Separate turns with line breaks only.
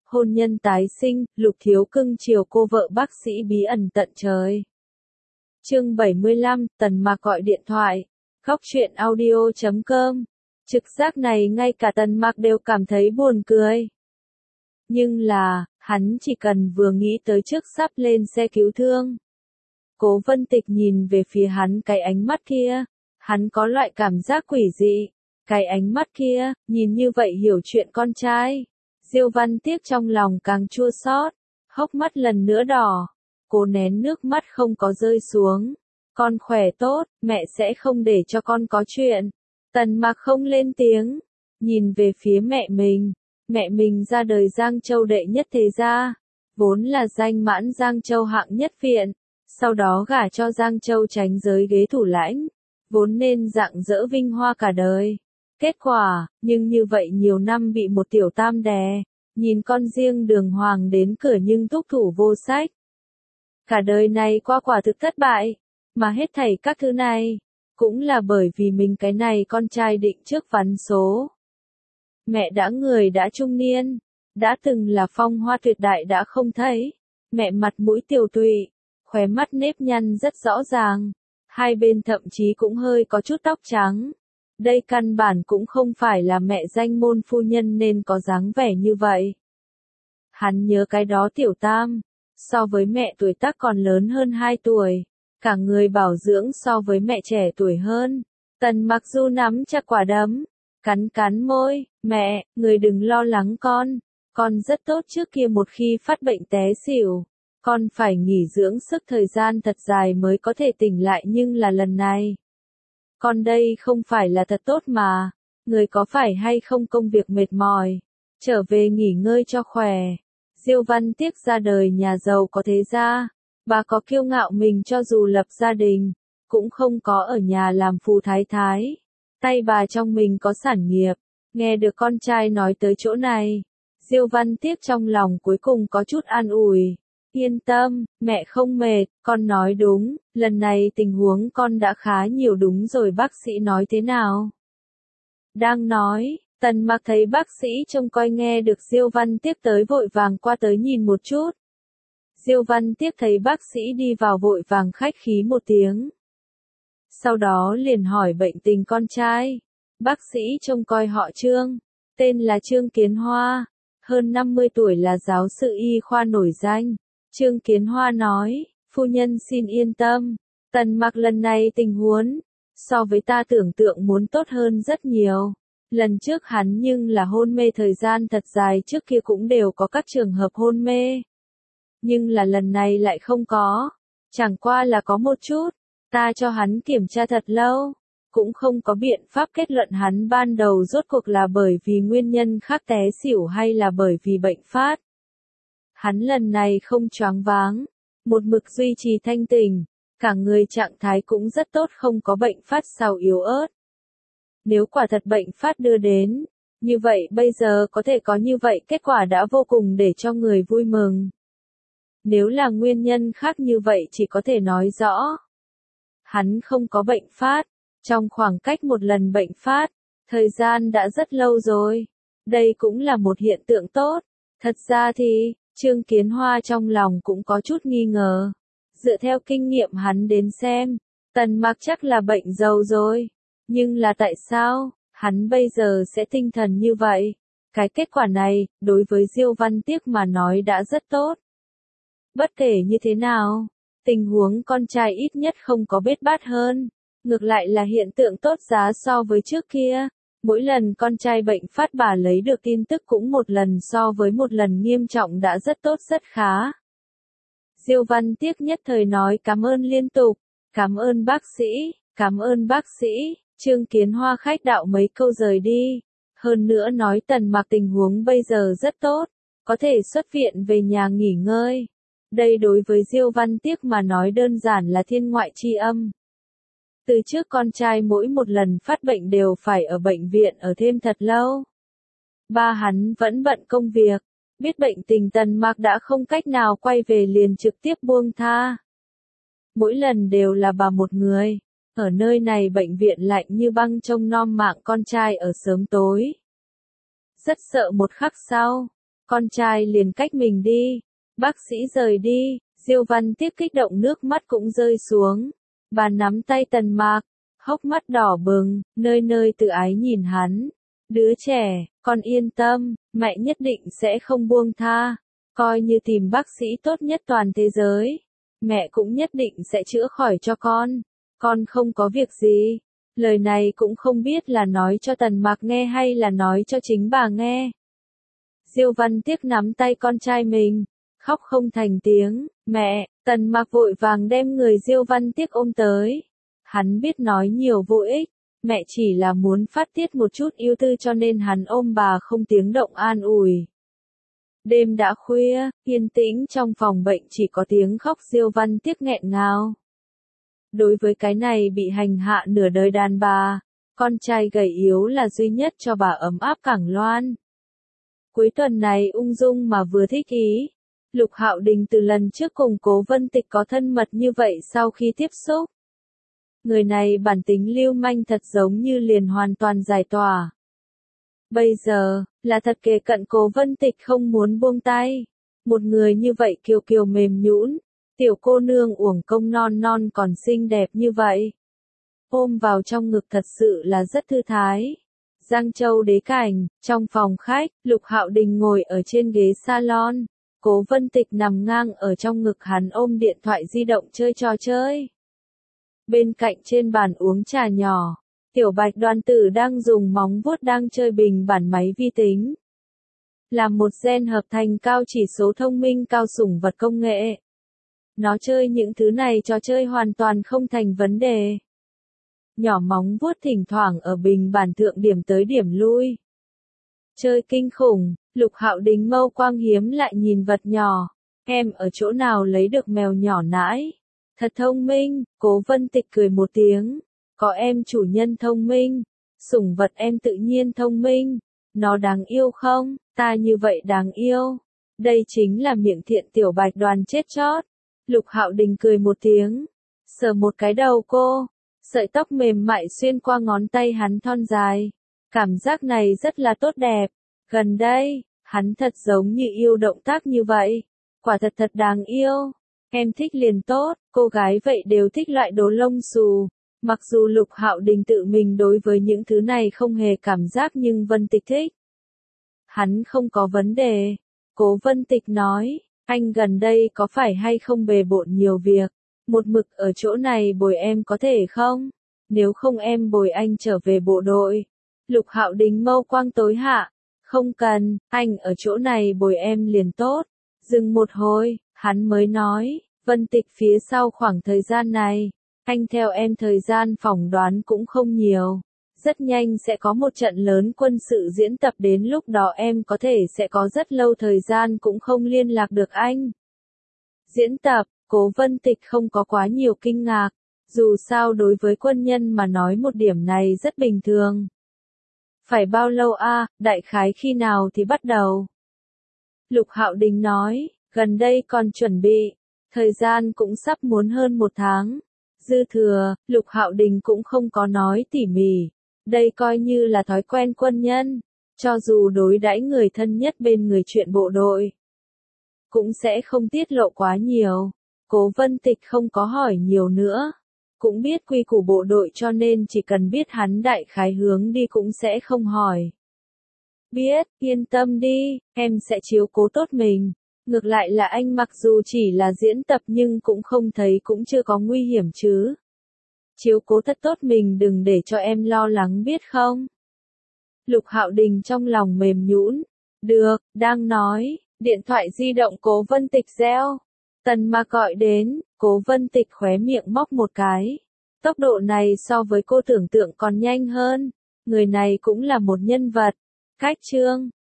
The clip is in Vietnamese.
hôn nhân tái sinh, Lục Thiếu cưng chiều cô vợ bác sĩ bí ẩn tận trời. Chương 75, Tần Mạc gọi điện thoại. Góc truyện audio.com. Trực giác này ngay cả Tần Mạc đều cảm thấy buồn cười. Nhưng là, hắn chỉ cần vừa nghĩ tới trước sắp lên xe cứu thương. Cố Vân Tịch nhìn về phía hắn cái ánh mắt kia, hắn có loại cảm giác quỷ dị. Cái ánh mắt kia, nhìn như vậy hiểu chuyện con trai. Diêu Văn Tiếc trong lòng càng chua xót, hốc mắt lần nữa đỏ. Cô nén nước mắt không có rơi xuống. Con khỏe tốt, mẹ sẽ không để cho con có chuyện. Tần Mạc không lên tiếng, nhìn về phía mẹ mình. Mẹ mình ra đời Giang Châu đệ nhất thế gia, vốn là danh mãn Giang Châu hạng nhất viện, sau đó gả cho Giang Châu tránh giới ghế thủ lãnh, vốn nên rạng rỡ vinh hoa cả đời. Kết quả, nhưng như vậy nhiều năm bị một tiểu tam đè, nhìn con riêng Đường Hoàng đến cửa nhưng thúc thủ vô sách. Cả đời này qua quả thực thất bại, mà hết thảy các thứ này, cũng là bởi vì mình cái này con trai định trước vắn số. Mẹ người đã trung niên, đã từng là phong hoa tuyệt đại đã không thấy, mẹ mặt mũi tiều tụy, khóe mắt nếp nhăn rất rõ ràng, hai bên thậm chí cũng hơi có chút tóc trắng. Đây căn bản cũng không phải là mẹ danh môn phu nhân nên có dáng vẻ như vậy. Hắn nhớ cái đó tiểu tam, so với mẹ tuổi tác còn lớn hơn 2 tuổi, cả người bảo dưỡng so với mẹ trẻ tuổi hơn. Tần Mặc Du nắm chặt quả đấm, cắn môi, mẹ, người đừng lo lắng con rất tốt trước kia một khi phát bệnh té xỉu, con phải nghỉ dưỡng sức thời gian thật dài mới có thể tỉnh lại nhưng là lần này. Con đây không phải là thật tốt mà, người có phải hay không công việc mệt mỏi, trở về nghỉ ngơi cho khỏe. Diêu Văn Tiếc ra đời nhà giàu có thế gia, bà có kiêu ngạo mình cho dù lập gia đình, cũng không có ở nhà làm phù thái thái. Tay bà trong mình có sản nghiệp, nghe được con trai nói tới chỗ này, Diêu Văn Tiếc trong lòng cuối cùng có chút an ủi. Yên tâm, mẹ không mệt, con nói đúng, lần này tình huống con đã khá nhiều đúng rồi bác sĩ nói thế nào? Đang nói, Tần Mặc thấy bác sĩ trông coi nghe được Diêu Văn Tiếc tới vội vàng qua tới nhìn một chút. Diêu Văn Tiếc thấy bác sĩ đi vào vội vàng khách khí một tiếng. Sau đó liền hỏi bệnh tình con trai. Bác sĩ trông coi họ Trương, tên là Trương Kiến Hoa, hơn 50 tuổi là giáo sư y khoa nổi danh. Trương Kiến Hoa nói, phu nhân xin yên tâm, Tần Mặc lần này tình huống, so với ta tưởng tượng muốn tốt hơn rất nhiều. Lần trước hắn nhưng là hôn mê thời gian thật dài trước kia cũng đều có các trường hợp hôn mê. Nhưng là lần này lại không có, chẳng qua là có một chút, ta cho hắn kiểm tra thật lâu, cũng không có biện pháp kết luận hắn ban đầu rốt cuộc là bởi vì nguyên nhân khác té xỉu hay là bởi vì bệnh phát. Hắn lần này không choáng váng, một mực duy trì thanh tỉnh, cả người trạng thái cũng rất tốt không có bệnh phát sao yếu ớt. Nếu quả thật bệnh phát đưa đến, như vậy bây giờ có thể có như vậy kết quả đã vô cùng để cho người vui mừng. Nếu là nguyên nhân khác như vậy chỉ có thể nói rõ. Hắn không có bệnh phát, trong khoảng cách một lần bệnh phát, thời gian đã rất lâu rồi. Đây cũng là một hiện tượng tốt. Thật ra thì, Trương Kiến Hoa trong lòng cũng có chút nghi ngờ. Dựa theo kinh nghiệm hắn đến xem, Tần Mặc chắc là bệnh dầu rồi. Nhưng là tại sao, hắn bây giờ sẽ tinh thần như vậy? Cái kết quả này, đối với Diêu Văn Tiếc mà nói đã rất tốt. Bất kể như thế nào, tình huống con trai ít nhất không có bết bát hơn. Ngược lại là hiện tượng tốt giá so với trước kia. Mỗi lần con trai bệnh phát bà lấy được tin tức cũng một lần so với một lần nghiêm trọng đã rất tốt rất khá. Diêu Văn Tiếc nhất thời nói cảm ơn liên tục. Cảm ơn bác sĩ, cảm ơn bác sĩ. Trương Kiến Hoa khách đạo mấy câu rời đi. Hơn nữa nói Tần Mặc tình huống bây giờ rất tốt, có thể xuất viện về nhà nghỉ ngơi. Đây đối với Diêu Văn Tiếc mà nói đơn giản là thiên ngoại chi âm. Từ trước con trai mỗi một lần phát bệnh đều phải ở bệnh viện ở thêm thật lâu. Ba hắn vẫn bận công việc, biết bệnh tình Tần Mặc đã không cách nào quay về liền trực tiếp buông tha. Mỗi lần đều là bà một người, ở nơi này bệnh viện lạnh như băng trông nom mạng con trai ở sớm tối. Rất sợ một khắc sau, con trai liền cách mình đi. Bác sĩ rời đi, Diêu Văn Tiếc kích động nước mắt cũng rơi xuống. Bà nắm tay Tần Mạc, hốc mắt đỏ bừng, nơi nơi tự ái nhìn hắn. Đứa trẻ, con yên tâm, mẹ nhất định sẽ không buông tha. Coi như tìm bác sĩ tốt nhất toàn thế giới. Mẹ cũng nhất định sẽ chữa khỏi cho con không có việc gì. Lời này cũng không biết là nói cho Tần Mạc nghe hay là nói cho chính bà nghe. Diêu Văn Tiếc nắm tay con trai mình, khóc không thành tiếng. Mẹ, Tần Mạc vội vàng đem người Diêu Văn Tiếc ôm tới. Hắn biết nói nhiều vô ích, mẹ chỉ là muốn phát tiết một chút yêu tư cho nên hắn ôm bà không tiếng động an ủi. Đêm đã khuya, yên tĩnh trong phòng bệnh chỉ có tiếng khóc Diêu Văn Tiếc nghẹn ngào. Đối với cái này bị hành hạ nửa đời đàn bà, con trai gầy yếu là duy nhất cho bà ấm áp cẳng loan. Cuối tuần này ung dung mà vừa thích ý. Lục Hạo Đình từ lần trước cùng Cố Vân Tịch có thân mật như vậy sau khi tiếp xúc. Người này bản tính lưu manh thật giống như liền hoàn toàn giải tỏa. Bây giờ, là thật kề cận Cố Vân Tịch không muốn buông tay. Một người như vậy kiều kiều mềm nhũn, tiểu cô nương uổng công non non còn xinh đẹp như vậy. Ôm vào trong ngực thật sự là rất thư thái. Giang Châu đế cảnh, trong phòng khách, Lục Hạo Đình ngồi ở trên ghế salon. Cố Vân Tịch nằm ngang ở trong ngực hắn ôm điện thoại di động chơi trò chơi. Bên cạnh trên bàn uống trà nhỏ, Tiểu Bạch Đoàn Tử đang dùng móng vuốt đang chơi bình bản máy vi tính. Là một gen hợp thành cao chỉ số thông minh cao sủng vật công nghệ. Nó chơi những thứ này trò chơi hoàn toàn không thành vấn đề. Nhỏ móng vuốt thỉnh thoảng ở bình bản thượng điểm tới điểm lui. Chơi kinh khủng, Lục Hạo Đình mâu quang hiếm lại nhìn vật nhỏ. Em ở chỗ nào lấy được mèo nhỏ nãi? Thật thông minh, Cố Vân Tịch cười một tiếng. Có em chủ nhân thông minh, sủng vật em tự nhiên thông minh. Nó đáng yêu không? Ta như vậy đáng yêu. Đây chính là miệng thiện Tiểu Bạch Đoàn chết chót. Lục Hạo Đình cười một tiếng, sờ một cái đầu cô. Sợi tóc mềm mại xuyên qua ngón tay hắn thon dài. Cảm giác này rất là tốt đẹp. Gần đây, hắn thật giống như yêu động tác như vậy. Quả thật thật đáng yêu. Em thích liền tốt, cô gái vậy đều thích loại đồ lông xù. Mặc dù Lục Hạo Đình tự mình đối với những thứ này không hề cảm giác nhưng Vân Tịch thích. Hắn không có vấn đề. Cố Vân Tịch nói, anh gần đây có phải hay không bề bộn nhiều việc? Một mực ở chỗ này bồi em có thể không? Nếu không em bồi anh trở về bộ đội. Lục Hạo Đình mâu quang tối hạ. Không cần, anh ở chỗ này bồi em liền tốt. Dừng một hồi, hắn mới nói, Vân Tịch phía sau khoảng thời gian này, anh theo em thời gian phỏng đoán cũng không nhiều. Rất nhanh sẽ có một trận lớn quân sự diễn tập đến lúc đó em có thể sẽ có rất lâu thời gian cũng không liên lạc được anh. Diễn tập, Cố Vân Tịch không có quá nhiều kinh ngạc. Dù sao đối với quân nhân mà nói một điểm này rất bình thường. Phải bao lâu a? Đại khái khi nào thì bắt đầu? Lục Hạo Đình nói, gần đây còn chuẩn bị. Thời gian cũng sắp muốn hơn 1 tháng. Dư thừa, Lục Hạo Đình cũng không có nói tỉ mỉ. Đây coi như là thói quen quân nhân. Cho dù đối đãi người thân nhất bên người chuyện bộ đội, cũng sẽ không tiết lộ quá nhiều. Cố Vân Tịch không có hỏi nhiều nữa. Cũng biết quy củ bộ đội cho nên chỉ cần biết hắn đại khái hướng đi cũng sẽ không hỏi. Biết, yên tâm đi, em sẽ chiếu cố tốt mình. Ngược lại là anh mặc dù chỉ là diễn tập nhưng cũng không thấy cũng chưa có nguy hiểm chứ. Chiếu cố thật tốt mình đừng để cho em lo lắng biết không? Lục Hạo Đình trong lòng mềm nhũn. Được, đang nói, điện thoại di động Cố Vân Tịch reo. Tần Mạc gọi đến, Cố Vân Tịch khóe miệng móc một cái. Tốc độ này so với cô tưởng tượng còn nhanh hơn. Người này cũng là một nhân vật. Cách chương